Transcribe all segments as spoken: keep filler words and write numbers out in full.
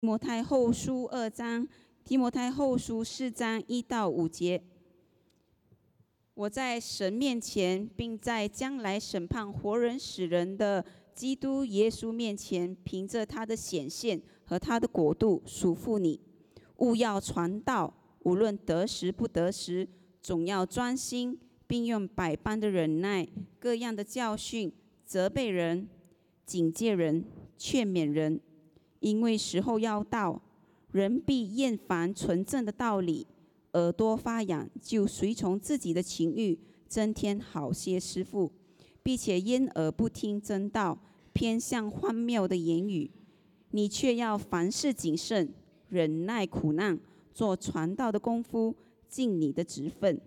提摩太后书二章，提摩太后书四章一到五节。我在神面前，并在将来审判活人死人的基督耶稣面前，凭着他的显现和他的国度，嘱咐你，务要传道，无论得时不得时，总要专心，并用百般的忍耐，各样的教训，责备人，警戒人，劝勉人。因为时候要到，人必厌烦纯正的道理，耳朵发痒，就随从自己的情欲，增添好些师傅，并且因而不听真道，偏向荒谬的言语。你却要凡事谨慎，忍耐苦难，做传道的功夫，尽你的职分。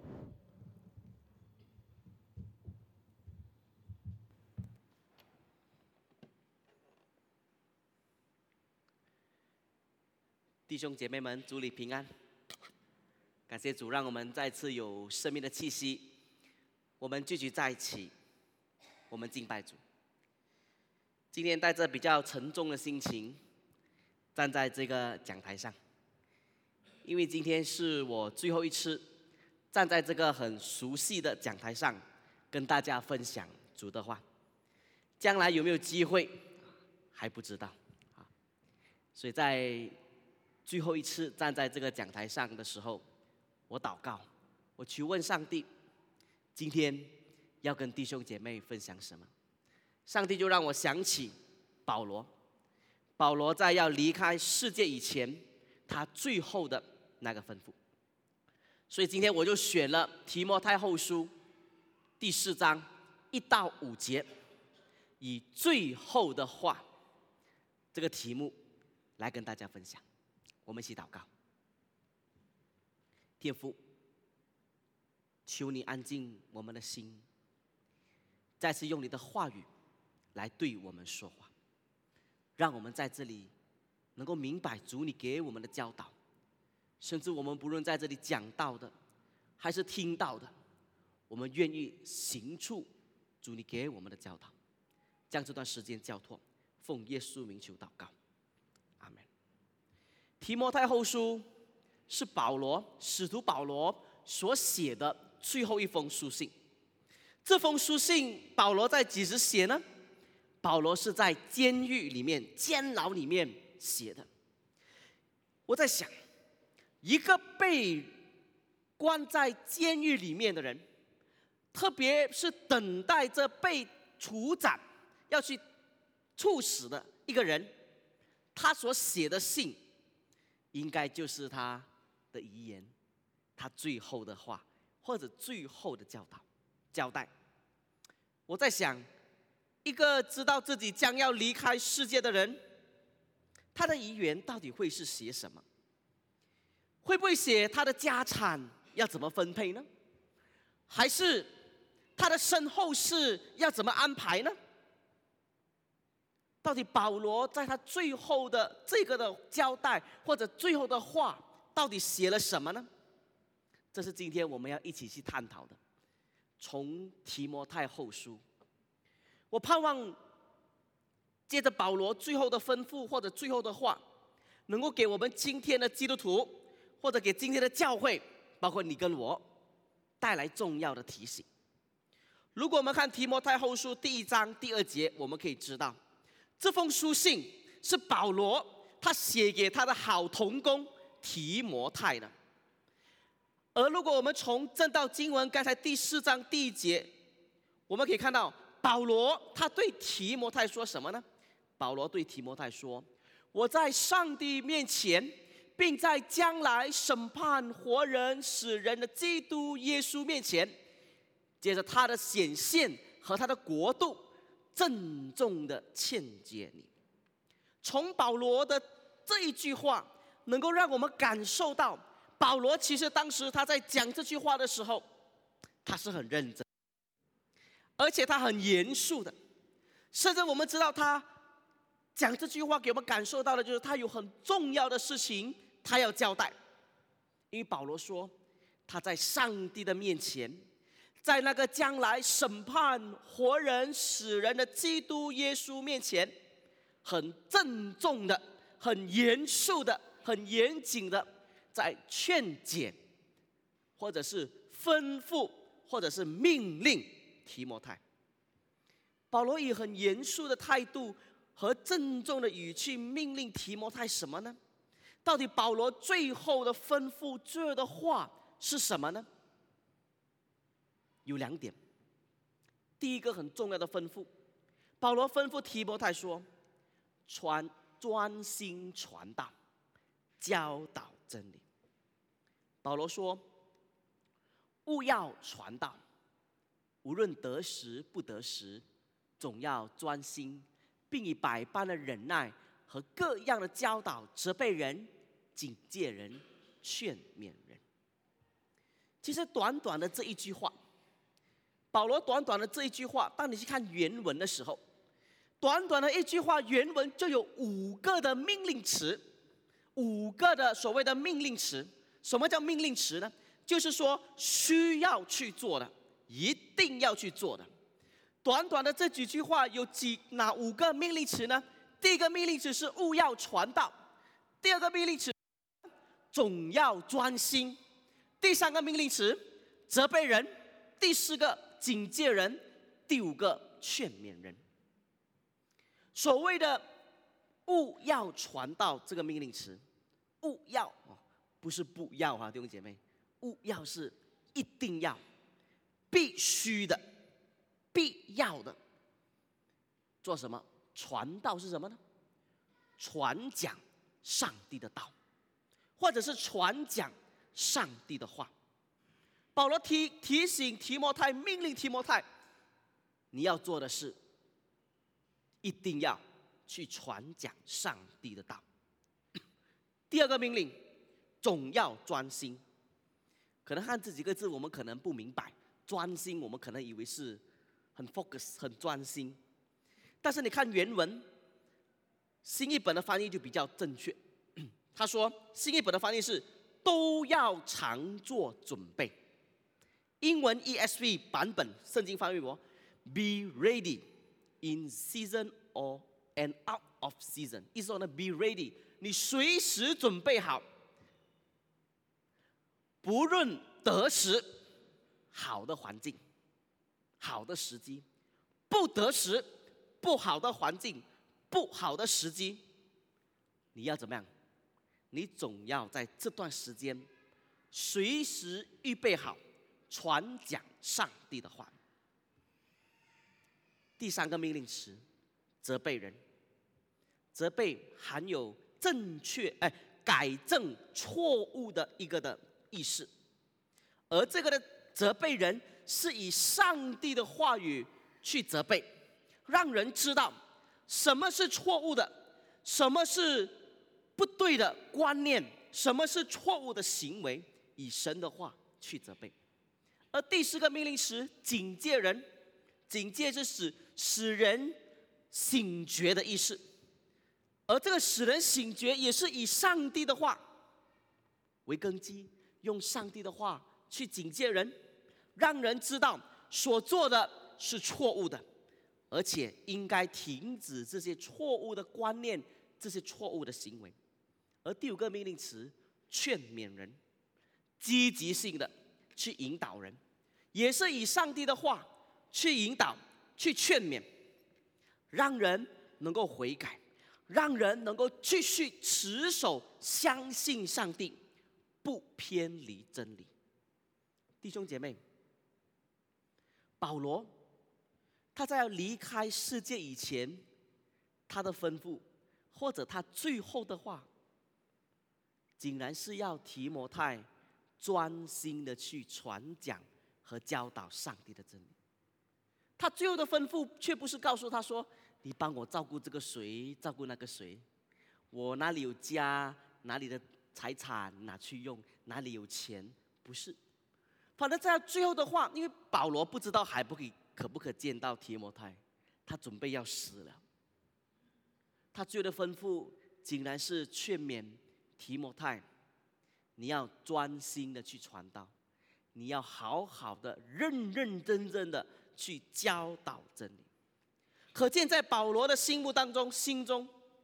弟兄姐妹们，主里平安！感谢主，让我们再次有生命的气息，我们聚集在一起，我们敬拜主。今天带着比较沉重的心情，站在这个讲台上，因为今天是我最后一次站在这个很熟悉的讲台上，跟大家分享主的话。将来有没有机会，还不知道啊。所以在最后一次站在这个讲台上的时候，我祷告，我求问上帝，今天要跟弟兄姐妹分享什么？上帝就让我想起保罗，保罗在要离开世界以前，他最后的那个吩咐。所以今天我就选了提摩太后书第四章一到五节，以最后的话这个题目来跟大家分享。我们一起祷告。天父，求你安静我们的心，再次用你的话语来对我们说话，让我们在这里能够明白主你给我们的教导，甚至我们不论在这里讲到的还是听到的，我们愿意行出主你给我们的教导，将这段时间交托，奉耶稣名求祷告，阿们。提摩太后书是保罗，使徒保罗所写的最后一封书信。这封书信保罗在几时写呢？保罗是在监狱里面、监牢里面写的。我在想，一个被关在监狱里面的人，特别是等待着被处斩要去处死的一个人，他所写的信应该就是他的遗言，他最后的话，或者最后的教导交代。我在想，一个知道自己将要离开世界的人，他的遗言到底会是写什么？会不会写他的家产要怎么分配呢？还是他的身后事要怎么安排呢？到底保罗在他最后的这个的交代或者最后的话，到底写了什么呢？这是今天我们要一起去探讨的。从提摩太后书，我盼望借着保罗最后的吩咐或者最后的话，能够给我们今天的基督徒，或者给今天的教会，包括你跟我，带来重要的提醒。如果我们看提摩太后书第一章第二节，我们可以知道，这封书信是保罗他写给他的好同工提摩太的。而如果我们从正道经文刚才第四章第一节，我们可以看到保罗他对提摩太说什么呢？保罗对提摩太说，我在上帝面前，并在将来审判活人死人的基督耶稣面前，借着他的显现和他的国度，郑重的劝诫你。从保罗的这一句话，能够让我们感受到，保罗其实当时他在讲这句话的时候，他是很认真，而且他很严肃的。甚至我们知道他讲这句话给我们感受到的就是他有很重要的事情他要交代。因为保罗说，他在上帝的面前，在那个将来审判活人死人的基督耶稣面前，很郑重的很严肃的、很严谨的在劝解，或者是吩咐，或者是命令提摩太。保罗以很严肃的态度和郑重的语气命令提摩太什么呢？到底保罗最后的吩咐、最后的话是什么呢？有两点。第一个很重要的吩咐，保罗吩咐提摩太说：传专心传道，教导真理。保罗说：务要传道，无论得时不得时，总要专心，并以百般的忍耐和各样的教导责备人、警戒人、劝勉人。其实短短的这一句话，保罗短短的这一句话，当你去看原文的时候，短短的一句话，原文就有五个的命令词，五个的所谓的命令词。什么叫命令词呢？就是说需要去做的，一定要去做的。短短的这几句话有几哪五个命令词呢？第一个命令词是务要传道，第二个命令词总要专心，第三个命令词责备人，第四个警戒人，第五个劝勉人。所谓的务要传道这个命令词，务要不是不要啊，弟兄姐妹，务要是一定要、必须的、必要的。做什么？传道是什么呢？传讲上帝的道，或者是传讲上帝的话。保罗提提醒提摩太，命令提摩太，你要做的是，一定要去传讲上帝的道。第二个命令，总要专心。可能看这几个字，我们可能不明白。专心，我们可能以为是很 focus、很专心。但是你看原文，新译本的翻译就比较正确。他说，新译本的翻译是都要常做准备。英文 E S V 版本圣经翻译我 be ready in season or and out of season， 意思说呢 be ready， 你随时准备好，不论得时，好的环境，好的时机；不得时，不好的环境，不好的时机，你要怎么样？你总要在这段时间随时预备好传讲上帝的话。第三个命令词，责备人。责备含有正确哎改正错误的一个的意思，而这个的责备人是以上帝的话语去责备，让人知道什么是错误的，什么是不对的观念，什么是错误的行为，以神的话去责备。而第四个命令词，警戒人。警戒是使使人醒觉的意思，而这个使人醒觉也是以上帝的话为根基，用上帝的话去警戒人，让人知道所做的是错误的，而且应该停止这些错误的观念，这些错误的行为。而第五个命令词，劝勉人，积极性的去引导人，也是以上帝的话去引导、去劝勉，让人能够悔改，让人能够继续持守相信上帝，不偏离真理。弟兄姐妹，保罗他在要离开世界以前，他的吩咐或者他最后的话，竟然是要提摩太专心的去传讲和教导上帝的真理。他最后的吩咐却不是告诉他说，你帮我照顾这个谁，照顾那个谁，我哪里有家，哪里的财产拿去用，哪里有钱，不是。反正在最后的话，因为保罗不知道还不可以可不可见到提摩太，他准备要死了。他最后的吩咐竟然是劝勉提摩太，你要专心的去传道，你要好好的认认真真的去教导真理。可见在保罗的心目当中、心中，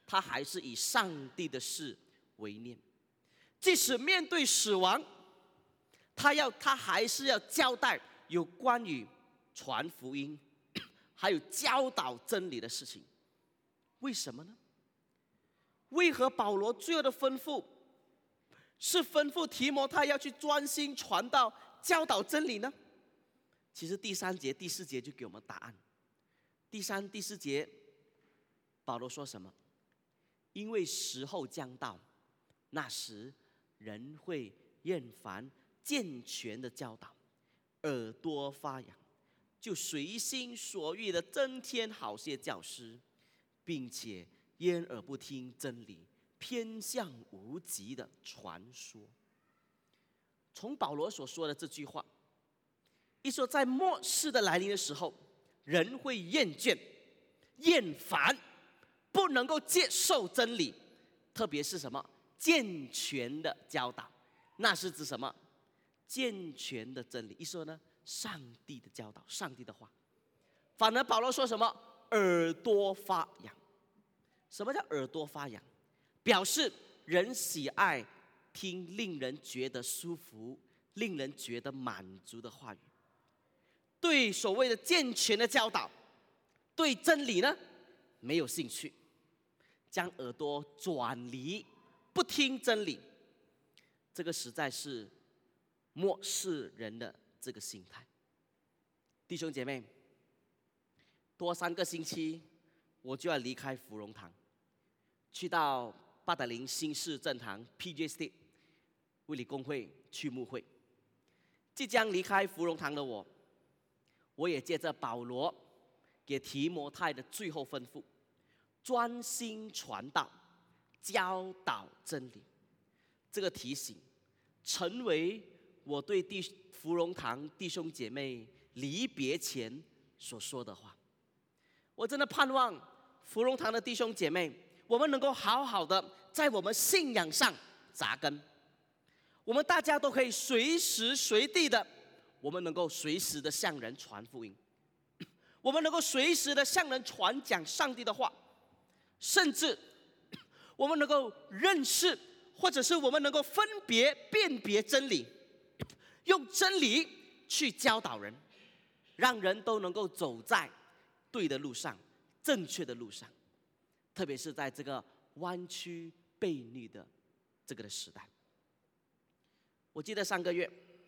他还是以上帝的事为念。即使面对死亡，他要他还是要交代有关于传福音，还有教导真理的事情。为什么呢？为何保罗最后的吩咐是吩咐提摩太要去专心传道、教导真理呢？其实第三节、第四节就给我们答案。第三、第四节，保罗说什么？因为时候将到，那时人会厌烦健全的教导，耳朵发痒，就随心所欲的增添好些教师，并且掩耳不听真理，偏向无极的传说。从保罗所说的这句话，一说在末世的来临的时候，人会厌倦、厌烦，不能够接受真理，特别是什么健全的教导，那是指什么？健全的真理。一说呢，上帝的教导，上帝的话。反而保罗说什么？耳朵发痒。什么叫耳朵发痒？表示人喜爱听令人觉得舒服、令人觉得满足的话语。对所谓的健全的教导，对真理呢没有兴趣，将耳朵转离，不听真理。这个实在是末世人的这个心态。弟兄姐妹，多三个星期我就要离开芙蓉堂，去到八达岭新市正堂 P J State 卫理公会去牧会。即将离开芙蓉堂的我，我也借着保罗给提摩太的最后吩咐，专心传道，教导真理。这个提醒成为我对弟芙蓉堂弟兄姐妹离别前所说的话。我真的盼望芙蓉堂的弟兄姐妹，我们能够好好的在我们信仰上扎根，我们大家都可以随时随地的，我们能够随时的向人传福音，我们能够随时的向人传讲上帝的话，甚至我们能够认识，或者是我们能够分别辨别真理，用真理去教导人，让人都能够走在对的路上，正确的路上。特别是在这个弯曲悖逆的这个的时代。我记得上个月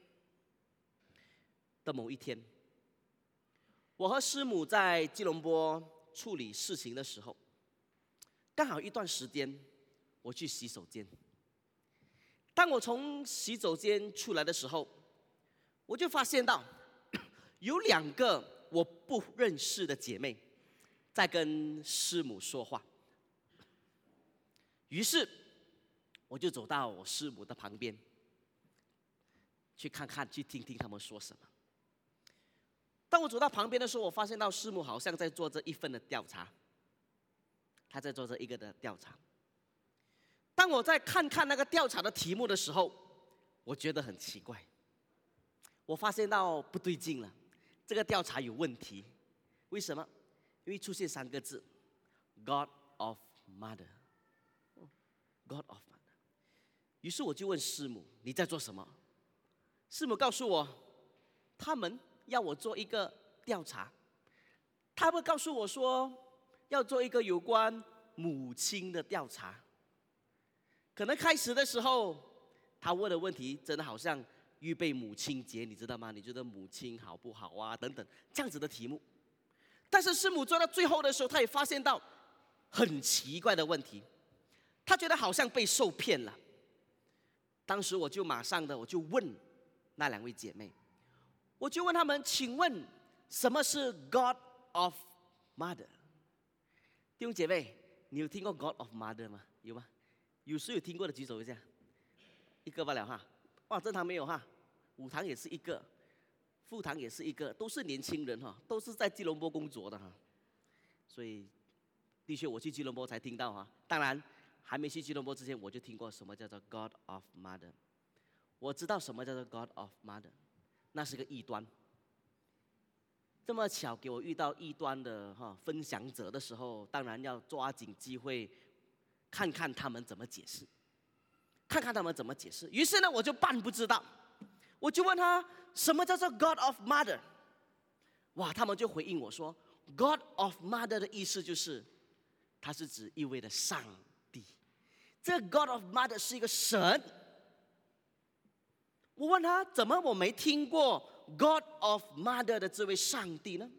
的某一天，我和师母在吉隆坡处理事情的时候，刚好一段时间我去洗手间。当我从洗手间出来的时候，我就发现到有两个我不认识的姐妹在跟师母说话。于是我就走到我师母的旁边，去看看，去听听他们说什么。当我走到旁边的时候，我发现到师母好像在做着一份的调查，她在做着一个的调查。当我在看看那个调查的题目的时候，我觉得很奇怪，我发现到不对劲了，这个调查有问题。为什么？因为出现三个字 God of Mother。God of Mother。 于是我就问师母，你在做什么？师母告诉我，他们要我做一个调查，他们告诉我说要做一个有关母亲的调查。可能开始的时候他问的问题真的好像预备母亲节，你知道吗？你觉得母亲好不好啊？等等这样子的题目。但是师母做到最后的时候，他也发现到很奇怪的问题，他觉得好像被受骗了。当时我就马上的我就问那两位姐妹，我就问他们，请问什么是 God of Mother？ 弟兄姐妹，你有听过 God of Mother 吗？有吗？有谁有听过的举手一下。一个罢了哈。哇，正堂没有哈，五堂也是一个，副堂也是一个，都是年轻人哈，都是在吉隆坡工作的哈。所以的确我去吉隆坡才听到哈，当然还没去吉隆坡之前，我就听过什么叫做 God of Mother。 我知道什么叫做 God of Mother， 那是个异端。这么巧给我遇到异端的哈分享者的时候，当然要抓紧机会看看他们怎么解释，看看他们怎么解释。于是呢，我就半不知道，我就问他什么叫做 God of Mother。哇，他们就回应我说 ，God of Mother 的意思就是，它是指一位的上帝。这个 God of Mother 是一个神。我问他，怎么我没听过 God of Mother 的这位上帝呢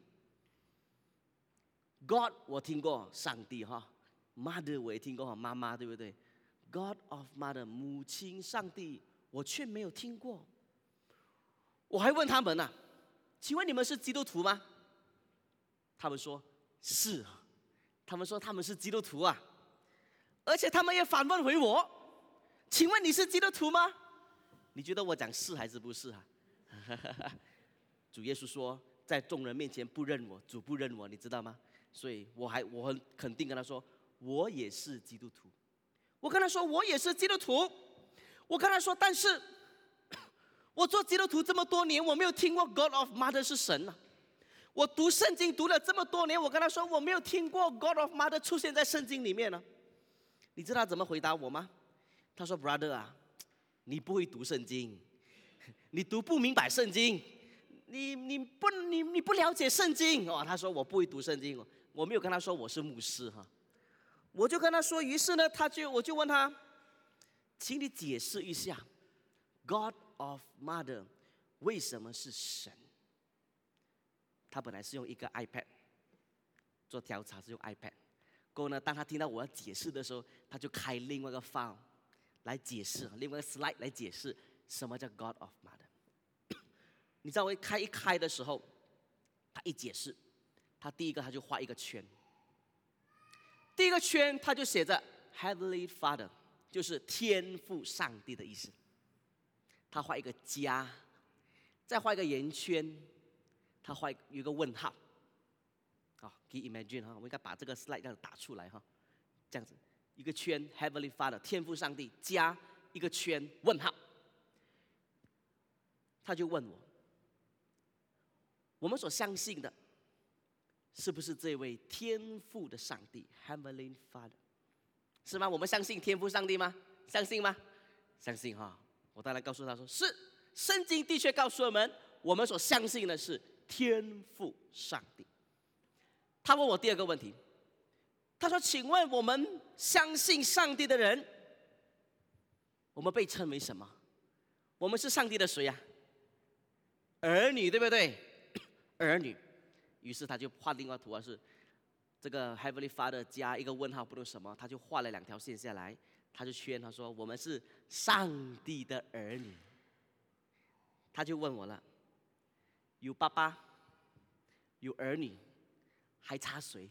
？God 我听过上帝哈 ，Mother 我也听过妈妈，对不对 ？God of Mother 母亲上帝，我却没有听过。我还问他们呢、啊，请问你们是基督徒吗？他们说是啊，他们说他们是基督徒啊，而且他们也反问回我，请问你是基督徒吗？你觉得我讲是还是不是啊？主耶稣说，在众人面前不认我，主不认我，你知道吗？所以我还我很肯定跟他说，我也是基督徒。我跟他说我也是基督徒。我跟他说，但是我做基督徒这么多年，我没有听过 God of Mother 是神啊。我读圣经读了这么多年，我跟他说我没有听过 God of Mother 出现在圣经里面呢。你知道他怎么回答我吗？他说 Brother 啊，你不会读圣经，你读不明白圣经，你你不你你不了解圣经哦。他说我不会读圣经，我没有跟他说我是牧师哈。我就跟他说，于是呢，他就我就问他，请你解释一下 God of Mother 为什么是神？他本来是用一个 iPad 做调查，是用 iPad。过后呢，当他听到我要解释的时候，他就开另外一个 file 来解释，另外一个 slide 来解释什么叫 God of Mother。你知道我开一开的时候，他一解释，他第一个他就画一个圈，第一个圈他就写着 Heavenly Father， 就是天父上帝的意思。他画一个加，再画一个圆圈，他画有一个问号。好，可以 imagine 哈，我们应该把这个 slide 这样打出来哈，这样子一个圈 Heavenly Father 天父上帝加一个圈问号。他就问我，我们所相信的是不是这位天父的上帝 Heavenly Father？ 是吗？我们相信天父上帝吗？相信吗？相信哈。我当然告诉他说，是，圣经的确告诉我们，我们所相信的是天父上帝。他问我第二个问题，他说，请问我们相信上帝的人，我们被称为什么？我们是上帝的谁啊？儿女，对不对？儿女。于是他就画另外图啊，是这个 Heavenly Father 加一个问号，不知道什么，他就画了两条线下来，他就圈，他说我们是上帝的儿女。他就问我了，有爸爸，有儿女，还差谁？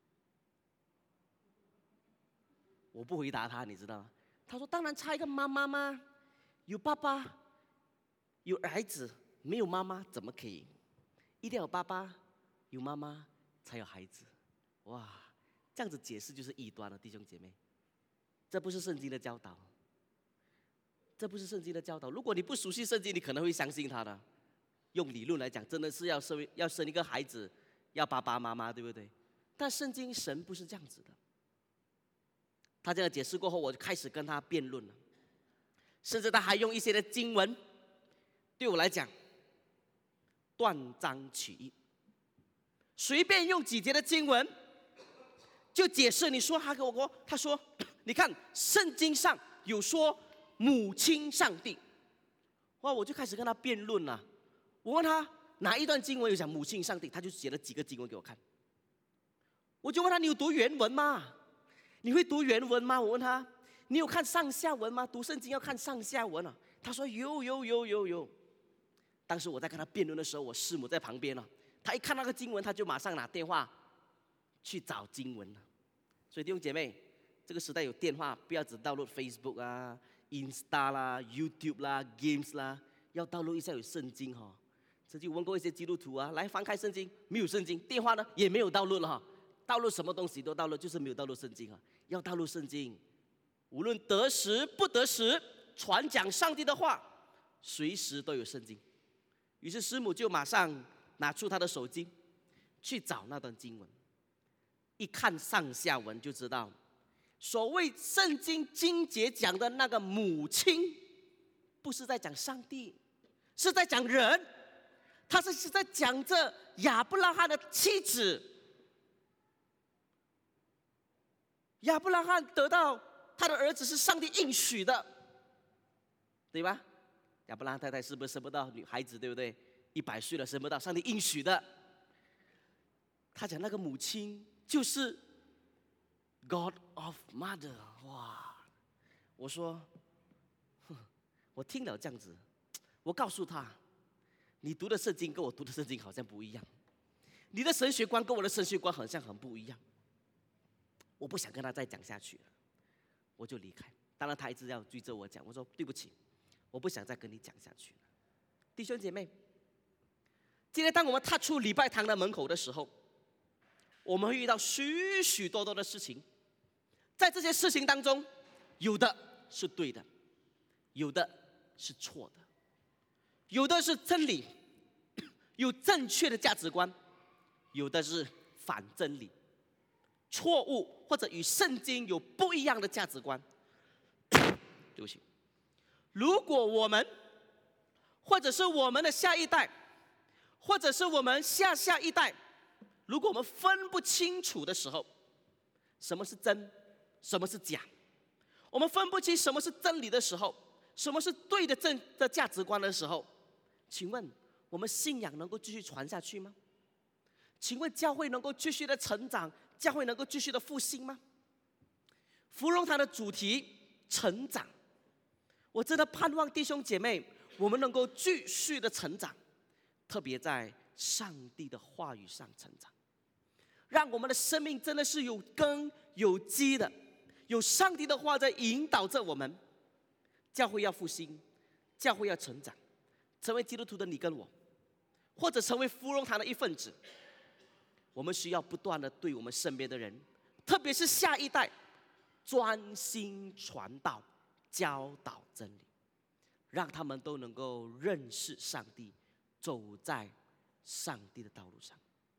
我不回答他，你知道吗？他说当然差一个妈妈吗？有爸爸，有儿子，没有妈妈怎么可以？一定要有爸爸，有妈妈才有孩子。哇，这样子解释就是异端了，弟兄姐妹，这不是圣经的教导，这不是圣经的教导。如果你不熟悉圣经，你可能会相信他的。用理论来讲，真的是要生要生一个孩子，要爸爸妈妈，对不对？但圣经神不是这样子的。他这样解释过后，我就开始跟他辩论了，甚至他还用一些的经文，对我来讲断章取义，随便用几节的经文就解释。你说他给我，他说，你看圣经上有说母亲上帝，哇，我就开始跟他辩论了。我问他哪一段经文有讲母亲上帝，他就写了几个经文给我看。我就问他，你有读原文吗？你会读原文吗？我问他，你有看上下文吗？读圣经要看上下文啊。他说有有有有有。当时我在跟他辩论的时候，我师母在旁边了。他一看那个经文，他就马上拿电话去找经文了。所以弟兄姐妹，这个时代有电话，不要只download Facebook 啊、Insta 啦、YouTube 啦、Games 啦，要download一下有圣经哈、哦。曾经问过一些基督徒啊，来翻开圣经，没有圣经，电话呢也没有download了哈。download什么东西都download，就是没有download圣经啊。要download圣经，无论得时不得时，传讲上帝的话，随时都有圣经。于是师母就马上拿出他的手机去找那段经文，一看上下文就知道所谓圣经经节讲的那个母亲，不是在讲上帝，是在讲人。他是是在讲着亚伯拉罕的妻子。亚伯拉罕得到他的儿子是上帝应许的，对吧？亚伯拉罕太太是不是生不到女孩子，对不对？一百岁了生不到，上帝应许的。他讲那个母亲就是 God of Mother， 哇！我说，我听了这样子，我告诉他，你读的圣经跟我读的圣经好像不一样，你的神学观跟我的神学观好像很不一样。我不想跟他再讲下去了，我就离开。当然他一直要追着我讲，我说对不起，我不想再跟你讲下去了。弟兄姐妹，今天当我们踏出礼拜堂的门口的时候，我们会遇到许许多多的事情。在这些事情当中，有的是对的，有的是错的，有的是真理，有正确的价值观，有的是反真理、错误或者与圣经有不一样的价值观。对不起，如果我们或者是我们的下一代，或者是我们下下一代，如果我们分不清楚的时候，什么是真，什么是假，我们分不清什么是真理的时候，什么是对的正的价值观的时候，请问我们信仰能够继续传下去吗？请问教会能够继续的成长，教会能够继续的复兴吗？芙蓉堂的主题成长，我真的盼望弟兄姐妹，我们能够继续的成长，特别在上帝的话语上成长，让我们的生命真的是有根有基的，有上帝的话在引导着我们。教会要复兴，教会要成长，成为基督徒的你跟我，或者成为芙蓉堂的一份子，我们需要不断的对我们身边的人，特别是下一代，专心传道，教导真理，让他们都能够认识上帝，走在上帝的道路上。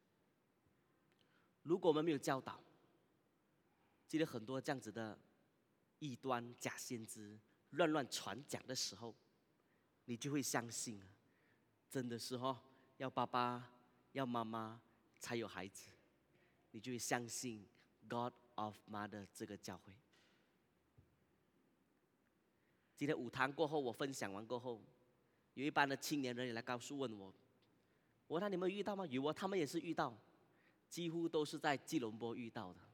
如果我们没有教导，今天很多这样子的异端假先知乱乱传讲的时候，你就会相信啊，真的是哦，要爸爸要妈妈才有孩子，你就会相信 God of Mother 这个教会。今天午堂过后，我分享完过后，有一班的青年人也来告诉问我，我说你们遇到吗？有啊，他们也是遇到，几乎都是在吉隆坡遇到的。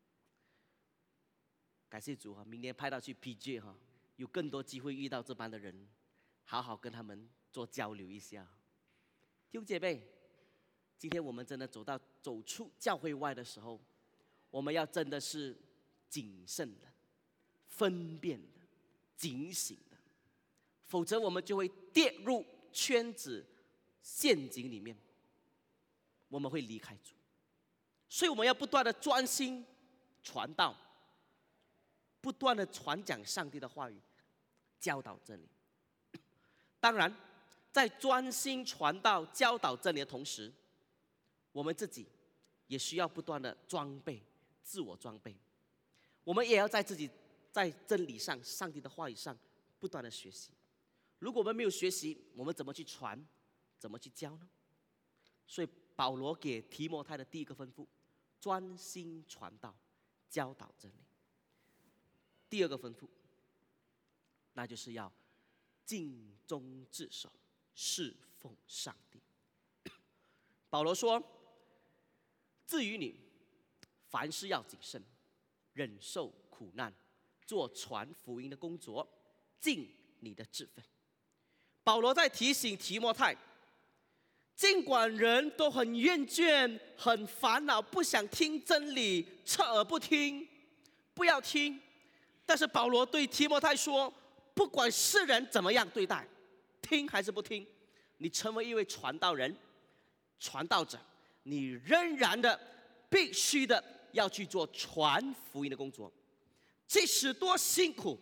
感谢主啊，明年派到去 P J 哈，有更多机会遇到这班的人，好好跟他们做交流一下。弟兄姐妹，今天我们真的走到走出教会外的时候，我们要真的是谨慎的、分辨的、警醒的，否则我们就会跌入圈子陷阱里面，我们会离开主。所以我们要不断的专心传道，不断的传讲上帝的话语，教导真理。当然，在专心传道、教导真理的同时，我们自己也需要不断的装备、自我装备。我们也要在自己在真理上、上帝的话语上不断的学习。如果我们没有学习，我们怎么去传？怎么去教呢？所以保罗给提摩太的第一个吩咐：专心传道，教导真理。第二个吩咐，那就是要尽忠职守，侍奉上帝。保罗说：至于你，凡事要谨慎，忍受苦难，做传福音的工作，尽你的职分。保罗在提醒提摩太，尽管人都很厌倦、很烦恼，不想听真理，侧耳不听，不要听。但是保罗对提摩太说，不管世人怎么样对待，听还是不听，你成为一位传道人、传道者，你仍然的必须的要去做传福音的工作，即使多辛苦，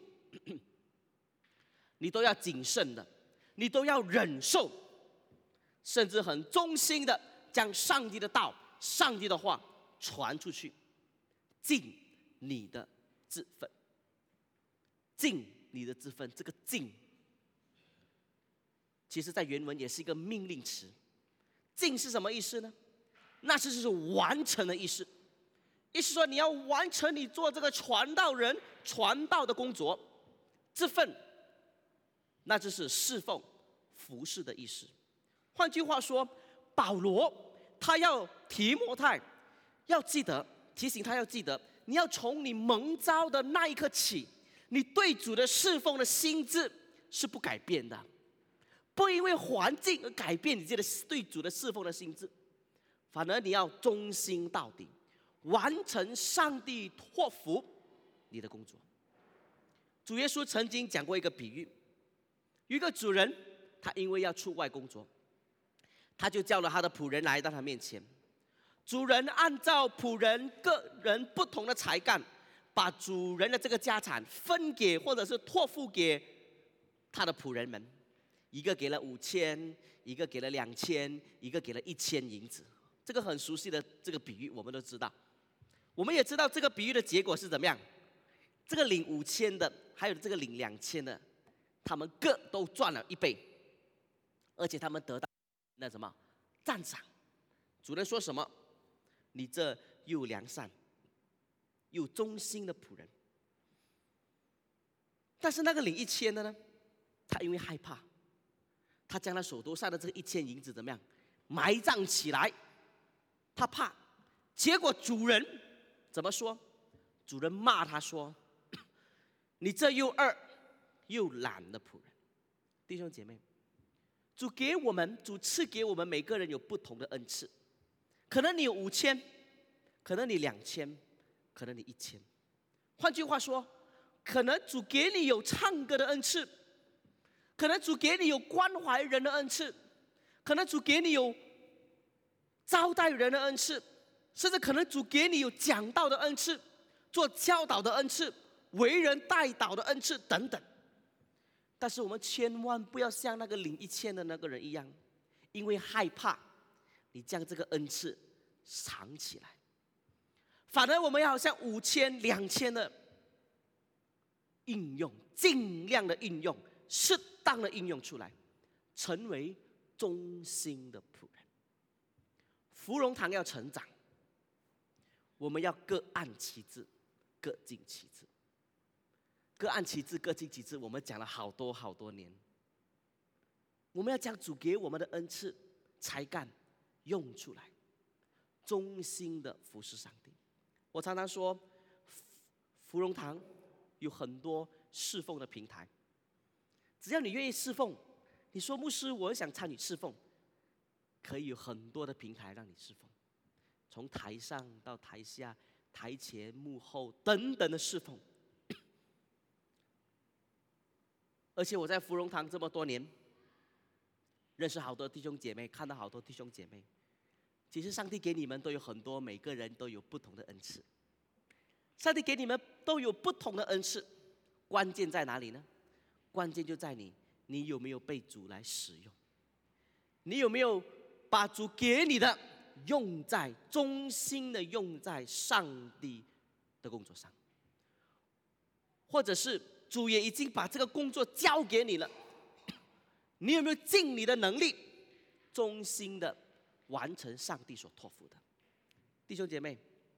你都要谨慎的，你都要忍受，甚至很忠心的将上帝的道、上帝的话传出去，尽你的职分。尽你的职分，这个尽，其实在原文也是一个命令词。尽是什么意思呢？那是就是完成的意思。意思说你要完成你做这个传道人传道的工作，这份，那就是侍奉、服侍的意思。换句话说，保罗他要提摩太要记得，提醒他要记得，你要从你蒙召的那一刻起，你对主的侍奉的心志是不改变的，不因为环境而改变你自己的对主的侍奉的心志，反而你要忠心到底，完成上帝托付你的工作。主耶稣曾经讲过一个比喻，有一个主人，他因为要出外工作，他就叫了他的仆人来到他面前。主人按照仆人个人不同的才干，把主人的这个家产分给或者是托付给他的仆人们，一个给了五千，一个给了两千，一个给了一千银子。这个很熟悉的这个比喻，我们都知道。我们也知道这个比喻的结果是怎么样。这个领五千的，还有这个领两千的，他们各都赚了一倍，而且他们得到那什么赞赏。主人说什么？你这又良善又忠心的仆人。但是那个领一千的呢，他因为害怕，他将他手头上的这个一千银子怎么样埋葬起来，他怕。结果主人怎么说？主人骂他说：“你这又二又懒的仆人。”弟兄姐妹，主给我们，主赐给我们每个人有不同的恩赐。可能你有五千，可能你两千，可能你一千。换句话说，可能主给你有唱歌的恩赐，可能主给你有关怀人的恩赐，可能主给你有招待人的恩赐，甚至可能主给你有讲道的恩赐，做教导的恩赐，为人带导的恩赐等等。但是我们千万不要像那个领一千的那个人一样，因为害怕你将这个恩赐藏起来，反而我们要好像五千、两千的应用，尽量的应用，适当的应用出来，成为忠心的仆人。福荣堂要成长，我们要各按其职，各尽其职。各按其职，各尽其职，我们讲了好多好多年。我们要将主给我们的恩赐、才干用出来，忠心的服侍上帝。我常常说，福荣堂有很多侍奉的平台，只要你愿意侍奉，你说牧师，我想参与侍奉，可以有很多的平台让你侍奉，从台上到台下、台前幕后等等的侍奉。而且我在福荣堂这么多年，认识好多弟兄姐妹，看到好多弟兄姐妹。其实上帝给你们都有很多，每个人都有不同的恩赐。上帝给你们都有不同的恩赐，关键在哪里呢？关键就在你，你有没有被主来使用？你有没有把主给你的用在忠心的用在上帝的工作上？或者是主也已经把这个工作交给你了，你有没有尽你的能力，忠心的完成上帝所托付的？弟兄姐妹，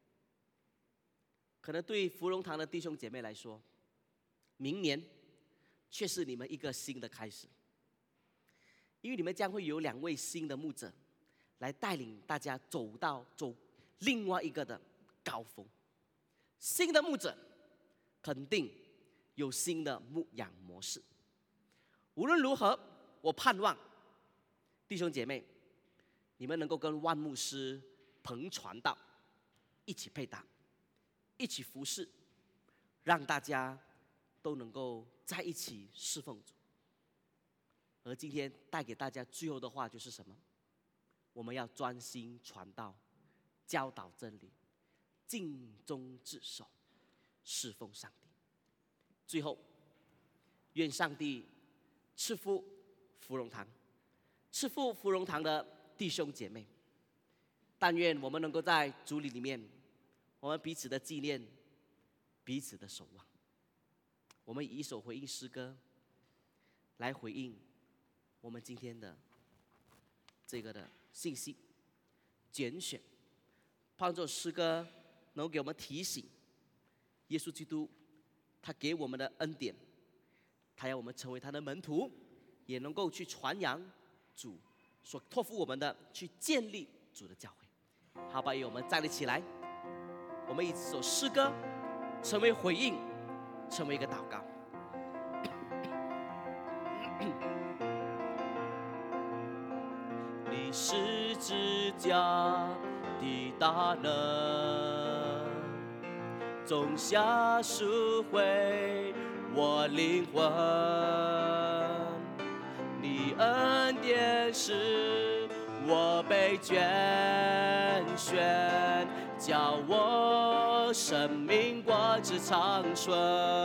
可能对福荣堂的弟兄姐妹来说，明年却是你们一个新的开始，因为你们将会有两位新的牧者来带领大家走到走另外一个的高峰。新的牧者肯定有新的牧养模式。无论如何，我盼望弟兄姐妹，你们能够跟万牧师彭传道一起配搭，一起服侍，让大家都能够在一起侍奉主。而今天带给大家最后的话就是什么？我们要专心传道，教导真理，尽忠职守，侍奉上帝。最后，愿上帝赐福福荣堂，赐福福荣堂的弟兄姐妹。但愿我们能够在主里里面，我们彼此的纪念， 彼此的守望。我们以一首回应诗歌来回应我们今天的这个的信息拣选，盼着诗歌能给我们提醒耶稣基督他给我们的恩典，他要我们成为他的门徒，也能够去传扬主所托付我们的，去建立主的教会。好吧，我们站立起来，我们以这首诗歌成为回应，成为一个祷告。你十字架的大能，总下赎回我灵魂。你恩典使我被拣选，叫我生命过至长存。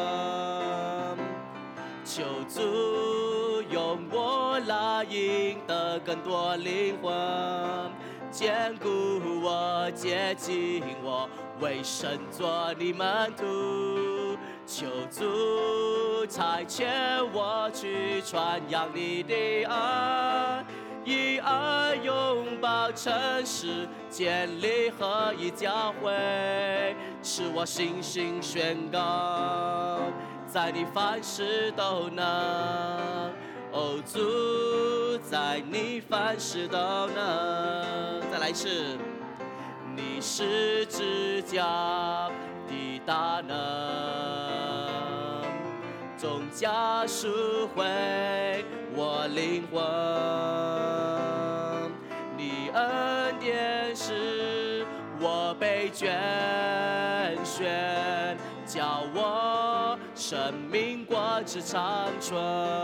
求主用我来赢得更多灵魂，坚固我，接近我，为神做你门徒。求主差遣我去传扬你的爱，以爱拥抱城市，建立合一教会，使我信心宣告，在你凡事都能。哦，主，在你凡事都能。再来一次，你十字架的大能，总加赎回我灵魂。你恩典使我被拣选，叫我生命过至长存。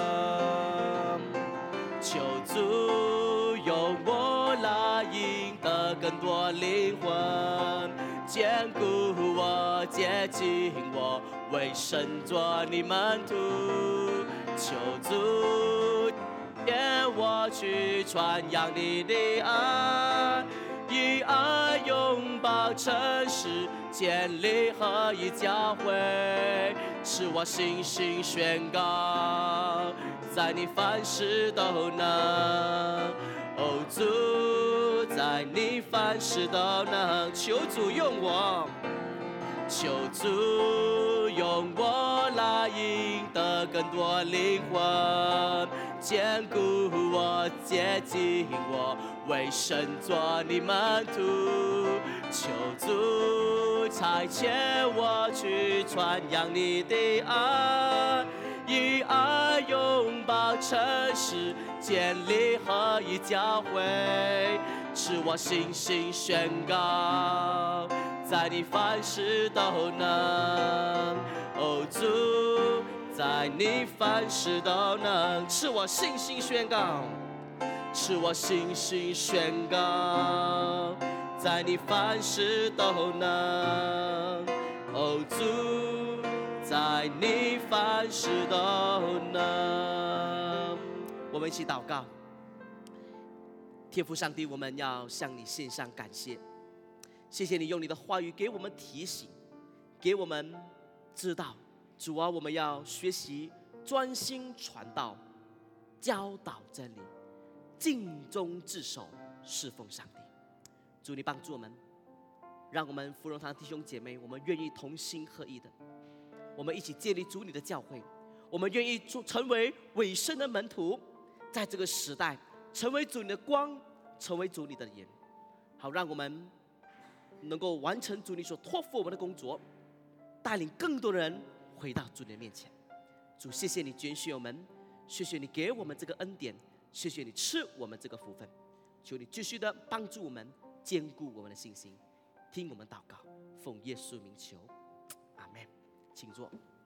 求主用我来赢得更多灵魂，坚固我，接近我，为神做你门徒。求主带我去传扬你的爱，以爱拥抱城市，建立合一教会，使我信心宣告，在你凡事都能。哦，主，在你凡事都能。求主用我，求主用我来赢得更多灵魂，坚固我，接近我，为神做你门徒。求主差遣我去传扬你的爱，以爱拥抱城市，建立合一教会，使我信心宣告，在你凡事都能。哦，主，在你凡事都能，使我信心宣告，使我信心宣告，在你凡事都能。哦，主，在你凡事都能。我们一起祷告。天父上帝，我们要向你献上感谢，谢谢你用你的话语给我们提醒，给我们知道，主啊，我们要学习专心传道，教导真理，尽忠职守，侍奉上帝。主，你帮助我们，让我们福荣堂弟兄姐妹，我们愿意同心合意的，我们一起建立主你的教会，我们愿意成为委身的门徒，在这个时代成为主你的光，成为主你的盐，好让我们能够完成主你所托付我们的工作，带领更多人回到主你的面前。主，谢谢你拣选我们，谢谢你给我们这个恩典，谢谢你赐我们这个福分，求你继续的帮助我们，坚固我们的信心，听我们祷告，奉耶稣名求，阿们。请坐。